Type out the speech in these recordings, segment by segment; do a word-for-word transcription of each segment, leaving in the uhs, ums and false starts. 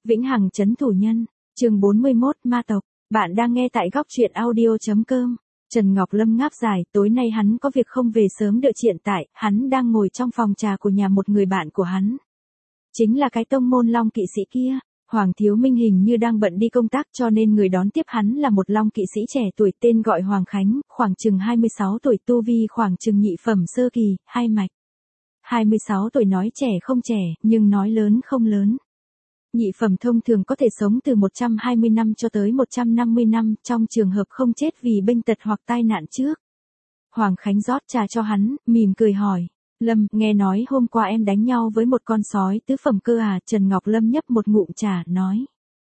Vĩnh hằng trấn thủ nhân, chương bốn mươi mốt, ma tộc. Bạn đang nghe tại góc truyện audio chấm com. Trần Ngọc Lâm ngáp dài, tối nay hắn có việc không về sớm được hiện tại, hắn đang ngồi trong phòng trà của nhà một người bạn của hắn. Chính là cái tông môn Long kỵ sĩ kia. Hoàng Thiếu Minh hình như đang bận đi công tác cho nên người đón tiếp hắn là một Long kỵ sĩ trẻ tuổi tên gọi Hoàng Khánh, khoảng chừng hai mươi sáu tuổi, tu vi khoảng chừng nhị phẩm sơ kỳ, hai mạch. hai mươi sáu tuổi nói trẻ không trẻ, nhưng nói lớn không lớn. Nhị phẩm thông thường có thể sống từ một trăm hai mươi năm cho tới một trăm năm mươi năm, trong trường hợp không chết vì bệnh tật hoặc tai nạn trước. Hoàng Khánh rót trà cho hắn, mỉm cười hỏi. Lâm, nghe nói hôm qua em đánh nhau với một con sói tứ phẩm cơ à? Trần Ngọc Lâm nhấp một ngụm trà, nói.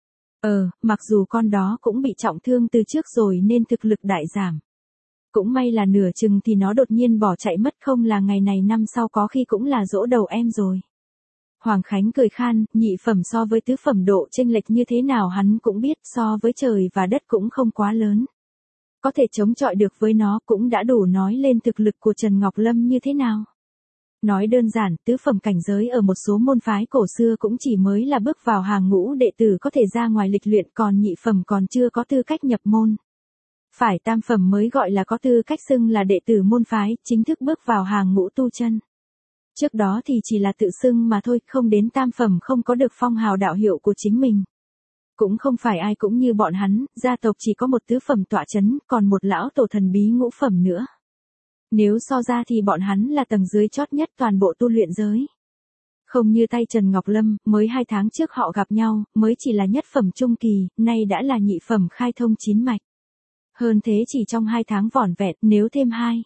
Ờ, mặc dù con đó cũng bị trọng thương từ trước rồi nên thực lực đại giảm. Cũng may là nửa chừng thì nó đột nhiên bỏ chạy mất, không là ngày này năm sau có khi cũng là giỗ đầu em rồi. Hoàng Khánh cười khan, nhị phẩm so với tứ phẩm độ chênh lệch như thế nào hắn cũng biết, so với trời và đất cũng không quá lớn. Có thể chống chọi được với nó cũng đã đủ nói lên thực lực của Trần Ngọc Lâm như thế nào. Nói đơn giản, tứ phẩm cảnh giới ở một số môn phái cổ xưa cũng chỉ mới là bước vào hàng ngũ đệ tử có thể ra ngoài lịch luyện, còn nhị phẩm còn chưa có tư cách nhập môn. Phải tam phẩm mới gọi là có tư cách xưng là đệ tử môn phái, chính thức bước vào hàng ngũ tu chân. Trước đó thì chỉ là tự xưng mà thôi, không đến tam phẩm không có được phong hào đạo hiệu của chính mình. Cũng không phải ai cũng như bọn hắn, gia tộc chỉ có một tứ phẩm tọa chấn, còn một lão tổ thần bí ngũ phẩm nữa. Nếu so ra thì bọn hắn là tầng dưới chót nhất toàn bộ tu luyện giới. Không như tay Trần Ngọc Lâm, mới hai tháng trước họ gặp nhau, mới chỉ là nhất phẩm trung kỳ, nay đã là nhị phẩm khai thông chín mạch. Hơn thế chỉ trong hai tháng vỏn vẹn, nếu thêm hai,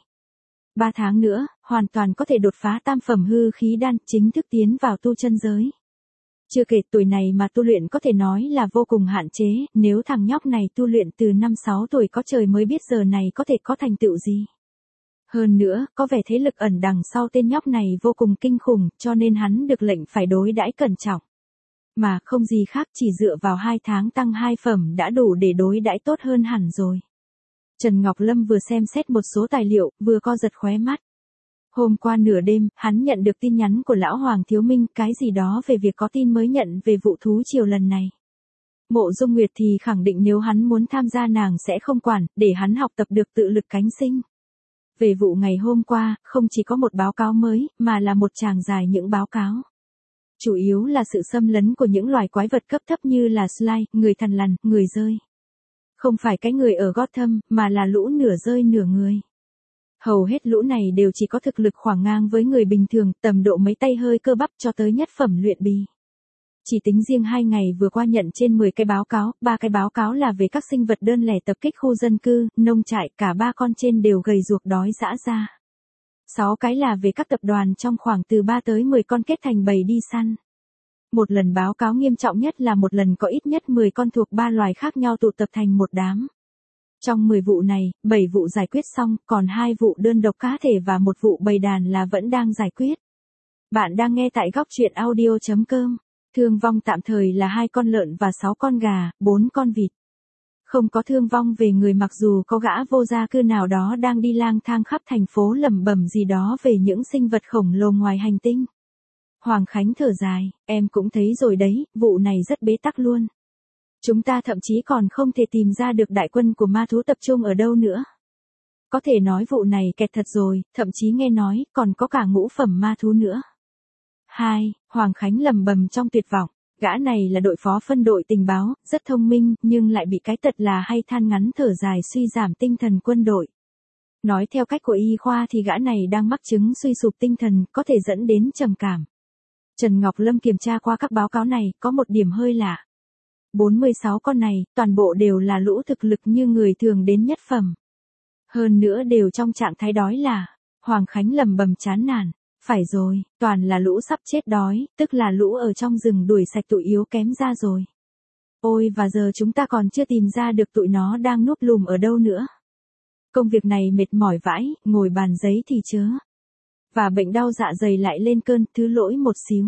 ba tháng nữa, hoàn toàn có thể đột phá tam phẩm hư khí đan, chính thức tiến vào tu chân giới. Chưa kể tuổi này mà tu luyện có thể nói là vô cùng hạn chế, nếu thằng nhóc này tu luyện từ năm sáu tuổi có trời mới biết giờ này có thể có thành tựu gì. Hơn nữa, có vẻ thế lực ẩn đằng sau tên nhóc này vô cùng kinh khủng, cho nên hắn được lệnh phải đối đãi cẩn trọng. Mà không gì khác, chỉ dựa vào hai tháng tăng hai phẩm đã đủ để đối đãi tốt hơn hẳn rồi. Trần Ngọc Lâm vừa xem xét một số tài liệu, vừa co giật khóe mắt. Hôm qua nửa đêm, hắn nhận được tin nhắn của lão Hoàng Thiếu Minh, cái gì đó về việc có tin mới nhận về vụ thú triều lần này. Mộ Dung Nguyệt thì khẳng định nếu hắn muốn tham gia nàng sẽ không quản, để hắn học tập được tự lực cánh sinh. Về vụ ngày hôm qua, không chỉ có một báo cáo mới, mà là một tràng dài những báo cáo. Chủ yếu là sự xâm lấn của những loài quái vật cấp thấp như là Slime, người thằn lằn, người rơi. Không phải cái người ở Gotham, mà là lũ nửa rơi nửa người. Hầu hết lũ này đều chỉ có thực lực khoảng ngang với người bình thường, tầm độ mấy tay hơi cơ bắp cho tới nhất phẩm luyện bì. Chỉ tính riêng hai ngày vừa qua nhận trên mười cái báo cáo, ba cái báo cáo là về các sinh vật đơn lẻ tập kích khu dân cư, nông trại, cả ba con trên đều gầy ruột đói dã ra. Sáu cái là về các tập đoàn trong khoảng từ ba tới mười con kết thành bầy đi săn. Một lần báo cáo nghiêm trọng nhất là một lần có ít nhất mười con thuộc ba loài khác nhau tụ tập thành một đám. Trong mười vụ này, bảy vụ giải quyết xong, còn hai vụ đơn độc cá thể và một vụ bầy đàn là vẫn đang giải quyết. Bạn đang nghe tại góc truyện audio chấm com. Thương vong tạm thời là hai con lợn và sáu con gà, bốn con vịt. Không có thương vong về người, mặc dù có gã vô gia cư nào đó đang đi lang thang khắp thành phố lẩm bẩm gì đó về những sinh vật khổng lồ ngoài hành tinh. Hoàng Khánh thở dài, em cũng thấy rồi đấy, vụ này rất bế tắc luôn. Chúng ta thậm chí còn không thể tìm ra được đại quân của ma thú tập trung ở đâu nữa. Có thể nói vụ này kẹt thật rồi, thậm chí nghe nói còn có cả ngũ phẩm ma thú nữa. Hai, Hoàng Khánh lầm bầm trong tuyệt vọng, gã này là đội phó phân đội tình báo, rất thông minh, nhưng lại bị cái tật là hay than ngắn thở dài, suy giảm tinh thần quân đội. Nói theo cách của y khoa thì gã này đang mắc chứng suy sụp tinh thần, có thể dẫn đến trầm cảm. Trần Ngọc Lâm kiểm tra qua các báo cáo này, có một điểm hơi lạ. bốn mươi sáu con này, toàn bộ đều là lũ thực lực như người thường đến nhất phẩm. Hơn nữa đều trong trạng thái đói là, Hoàng Khánh lầm bầm chán nản. Phải rồi, toàn là lũ sắp chết đói, tức là lũ ở trong rừng đuổi sạch tụi yếu kém ra rồi. Ôi, và giờ chúng ta còn chưa tìm ra được tụi nó đang núp lùm ở đâu nữa. Công việc này mệt mỏi vãi, ngồi bàn giấy thì chớ. Và bệnh đau dạ dày lại lên cơn, thứ lỗi một xíu.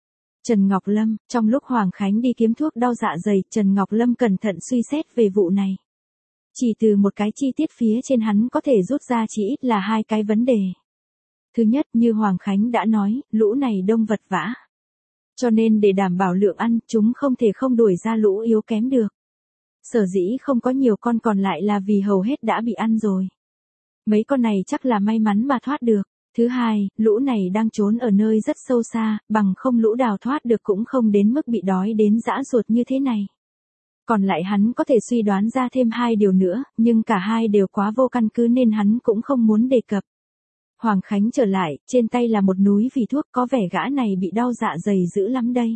Trần Ngọc Lâm, trong lúc Hoàng Khánh đi kiếm thuốc đau dạ dày, Trần Ngọc Lâm cẩn thận suy xét về vụ này. Chỉ từ một cái chi tiết phía trên hắn có thể rút ra chỉ ít là hai cái vấn đề. Thứ nhất, như Hoàng Khánh đã nói, lũ này đông vật vã. Cho nên để đảm bảo lượng ăn, chúng không thể không đuổi ra lũ yếu kém được. Sở dĩ không có nhiều con còn lại là vì hầu hết đã bị ăn rồi. Mấy con này chắc là may mắn mà thoát được. Thứ hai, lũ này đang trốn ở nơi rất sâu xa, bằng không lũ đào thoát được cũng không đến mức bị đói đến giã ruột như thế này. Còn lại hắn có thể suy đoán ra thêm hai điều nữa, nhưng cả hai đều quá vô căn cứ nên hắn cũng không muốn đề cập. Hoàng Khánh trở lại, trên tay là một núi vỉ thuốc, có vẻ gã này bị đau dạ dày dữ lắm đây.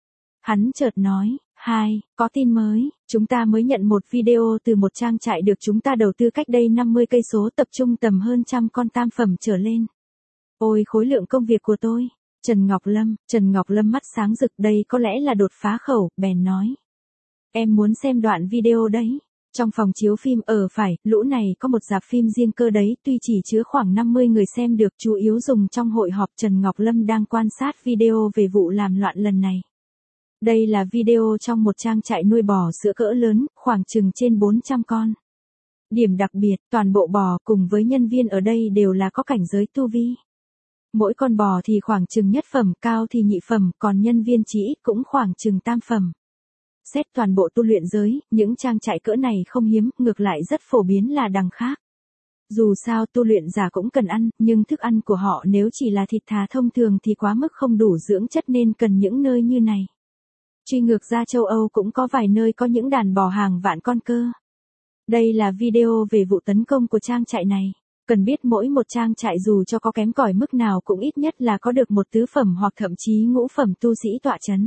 Hắn chợt nói, hai, có tin mới, chúng ta mới nhận một video từ một trang trại được chúng ta đầu tư cách đây năm mươi cây số, tập trung tầm hơn trăm con tam phẩm trở lên. Ôi khối lượng công việc của tôi. Trần Ngọc Lâm, Trần Ngọc Lâm mắt sáng rực, đây có lẽ là đột phá khẩu, bèn nói. Em muốn xem đoạn video đấy. Trong phòng chiếu phim ở phải, lũ này có một rạp phim riêng cơ đấy, tuy chỉ chứa khoảng năm mươi người xem được, chủ yếu dùng trong hội họp. Trần Ngọc Lâm đang quan sát video về vụ làm loạn lần này. Đây là video trong một trang trại nuôi bò sữa cỡ lớn, khoảng chừng trên bốn trăm con. Điểm đặc biệt, toàn bộ bò cùng với nhân viên ở đây đều là có cảnh giới tu vi. Mỗi con bò thì khoảng chừng nhất phẩm, cao thì nhị phẩm, còn nhân viên chỉ ít cũng khoảng chừng tam phẩm. Xét toàn bộ tu luyện giới, những trang trại cỡ này không hiếm, ngược lại rất phổ biến là đằng khác. Dù sao tu luyện giả cũng cần ăn, nhưng thức ăn của họ nếu chỉ là thịt thà thông thường thì quá mức không đủ dưỡng chất nên cần những nơi như này. Truy ngược ra châu Âu cũng có vài nơi có những đàn bò hàng vạn con cơ. Đây là video về vụ tấn công của trang trại này. Cần biết mỗi một trang trại dù cho có kém cỏi mức nào cũng ít nhất là có được một tứ phẩm hoặc thậm chí ngũ phẩm tu sĩ tọa chấn.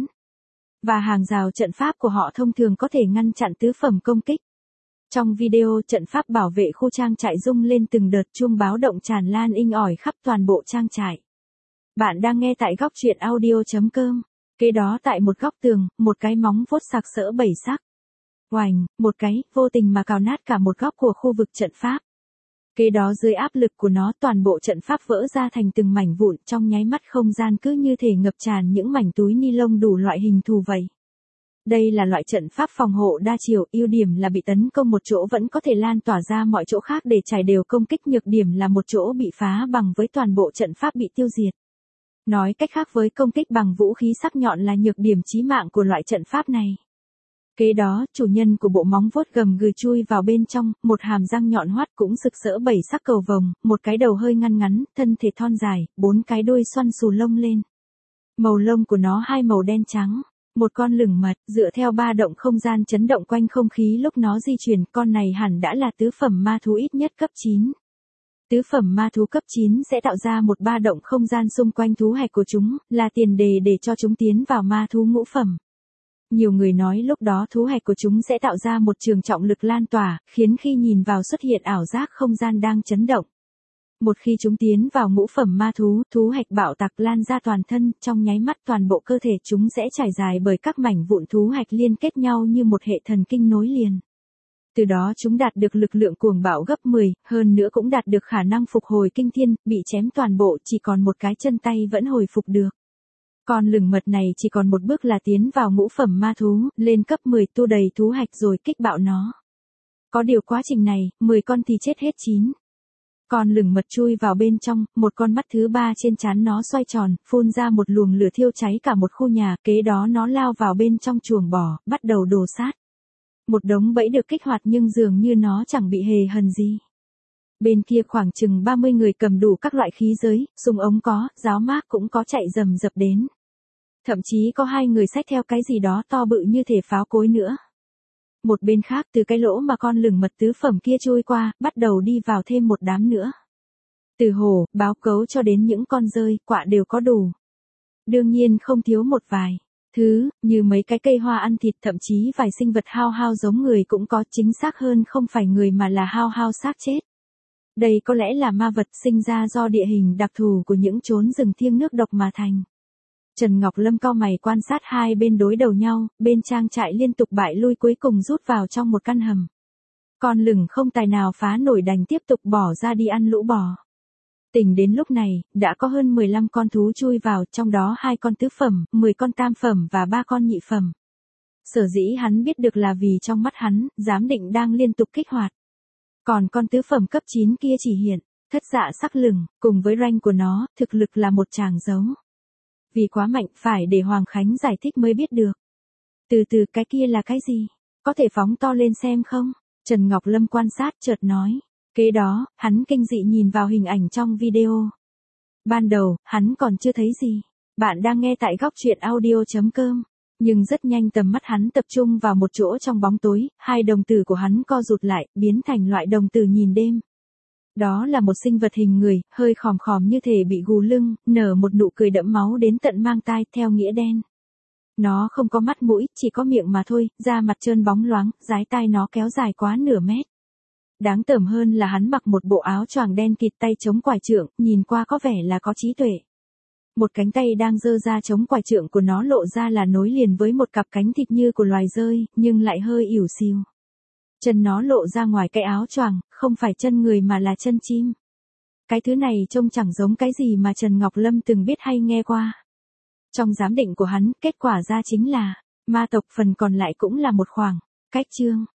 Và hàng rào trận pháp của họ thông thường có thể ngăn chặn tứ phẩm công kích. Trong video, trận pháp bảo vệ khu trang trại rung lên từng đợt, chuông báo động tràn lan inh ỏi khắp toàn bộ trang trại. Bạn đang nghe tại góc truyện audio chấm com. Kế đó tại một góc tường, một cái móng vuốt sặc sỡ bảy sắc. Oành, một cái, vô tình mà cào nát cả một góc của khu vực trận pháp. Kế đó dưới áp lực của nó, toàn bộ trận pháp vỡ ra thành từng mảnh vụn, trong nháy mắt không gian cứ như thể ngập tràn những mảnh túi ni lông đủ loại hình thù vậy. Đây là loại trận pháp phòng hộ đa chiều, ưu điểm là bị tấn công một chỗ vẫn có thể lan tỏa ra mọi chỗ khác để trải đều công kích, nhược điểm là một chỗ bị phá bằng với toàn bộ trận pháp bị tiêu diệt. Nói cách khác, với công kích bằng vũ khí sắc nhọn là nhược điểm chí mạng của loại trận pháp này. Kế đó, chủ nhân của bộ móng vuốt gầm gừ chui vào bên trong, một hàm răng nhọn hoắt cũng sực sỡ bảy sắc cầu vồng, một cái đầu hơi ngăn ngắn, thân thể thon dài, bốn cái đuôi xoăn xù lông lên. Màu lông của nó hai màu đen trắng, một con lửng mật, dựa theo ba động không gian chấn động quanh không khí lúc nó di chuyển, con này hẳn đã là tứ phẩm ma thú ít nhất cấp chín. Tứ phẩm ma thú cấp chín sẽ tạo ra một ba động không gian xung quanh thú hạch của chúng, là tiền đề để cho chúng tiến vào ma thú ngũ phẩm. Nhiều người nói lúc đó thú hạch của chúng sẽ tạo ra một trường trọng lực lan tỏa, khiến khi nhìn vào xuất hiện ảo giác không gian đang chấn động. Một khi chúng tiến vào ngũ phẩm ma thú, thú hạch bạo tạc lan ra toàn thân, trong nháy mắt toàn bộ cơ thể chúng sẽ trải dài bởi các mảnh vụn thú hạch liên kết nhau như một hệ thần kinh nối liền. Từ đó chúng đạt được lực lượng cuồng bạo gấp mười, hơn nữa cũng đạt được khả năng phục hồi kinh thiên, bị chém toàn bộ chỉ còn một cái chân tay vẫn hồi phục được. Con lửng mật này chỉ còn một bước là tiến vào ngũ phẩm ma thú, lên cấp mười, tu đầy thú hạch rồi kích bạo nó. Có điều quá trình này, mười con thì chết hết chín. Con lửng mật chui vào bên trong, một con mắt thứ ba trên trán nó xoay tròn, phun ra một luồng lửa thiêu cháy cả một khu nhà, kế đó nó lao vào bên trong chuồng bò, bắt đầu đồ sát. Một đống bẫy được kích hoạt nhưng dường như nó chẳng bị hề hần gì. Bên kia khoảng chừng ba mươi người cầm đủ các loại khí giới, súng ống có, giáo mác cũng có chạy rầm rập đến. Thậm chí có hai người xách theo cái gì đó to bự như thể pháo cối nữa. Một bên khác, từ cái lỗ mà con lửng mật tứ phẩm kia trôi qua, bắt đầu đi vào thêm một đám nữa. Từ hổ, báo cấu cho đến những con dơi, quạ đều có đủ. Đương nhiên không thiếu một vài thứ, như mấy cái cây hoa ăn thịt, thậm chí vài sinh vật hao hao giống người cũng có, chính xác hơn không phải người mà là hao hao xác chết. Đây có lẽ là ma vật sinh ra do địa hình đặc thù của những chốn rừng thiêng nước độc mà thành. Trần Ngọc Lâm cau mày quan sát hai bên đối đầu nhau, bên trang trại liên tục bại lui cuối cùng rút vào trong một căn hầm. Con lửng không tài nào phá nổi đành tiếp tục bỏ ra đi ăn lũ bò. Tính đến lúc này, đã có hơn mười lăm con thú chui vào, trong đó hai con tứ phẩm, mười con tam phẩm và ba con nhị phẩm. Sở dĩ hắn biết được là vì trong mắt hắn, giám định đang liên tục kích hoạt. Còn con tứ phẩm cấp chín kia chỉ hiện, thất dạ sắc lửng, cùng với rank của nó, thực lực là một tràng dấu. Vì quá mạnh phải để Hoàng Khánh giải thích mới biết được. Từ từ, cái kia là cái gì? Có thể phóng to lên xem không? Trần Ngọc Lâm quan sát chợt nói. Kế đó, hắn kinh dị nhìn vào hình ảnh trong video. Ban đầu, hắn còn chưa thấy gì. Bạn đang nghe tại góc truyện audio chấm com. Nhưng rất nhanh tầm mắt hắn tập trung vào một chỗ trong bóng tối, hai đồng tử của hắn co rụt lại, biến thành loại đồng tử nhìn đêm. Đó là một sinh vật hình người, hơi khòm khòm như thể bị gù lưng, nở một nụ cười đẫm máu đến tận mang tai theo nghĩa đen. Nó không có mắt mũi, chỉ có miệng mà thôi, da mặt trơn bóng loáng, dái tai nó kéo dài quá nửa mét. Đáng tởm hơn là hắn mặc một bộ áo choàng đen kịt, tay chống quải trượng, nhìn qua có vẻ là có trí tuệ. Một cánh tay đang giơ ra chống quải trượng của nó lộ ra là nối liền với một cặp cánh thịt như của loài dơi, nhưng lại hơi ỉu xìu. Chân nó lộ ra ngoài cái áo choàng, không phải chân người mà là chân chim. Cái thứ này trông chẳng giống cái gì mà Trần Ngọc Lâm từng biết hay nghe qua. Trong giám định của hắn, kết quả ra chính là ma tộc, phần còn lại cũng là một khoảng cách chương.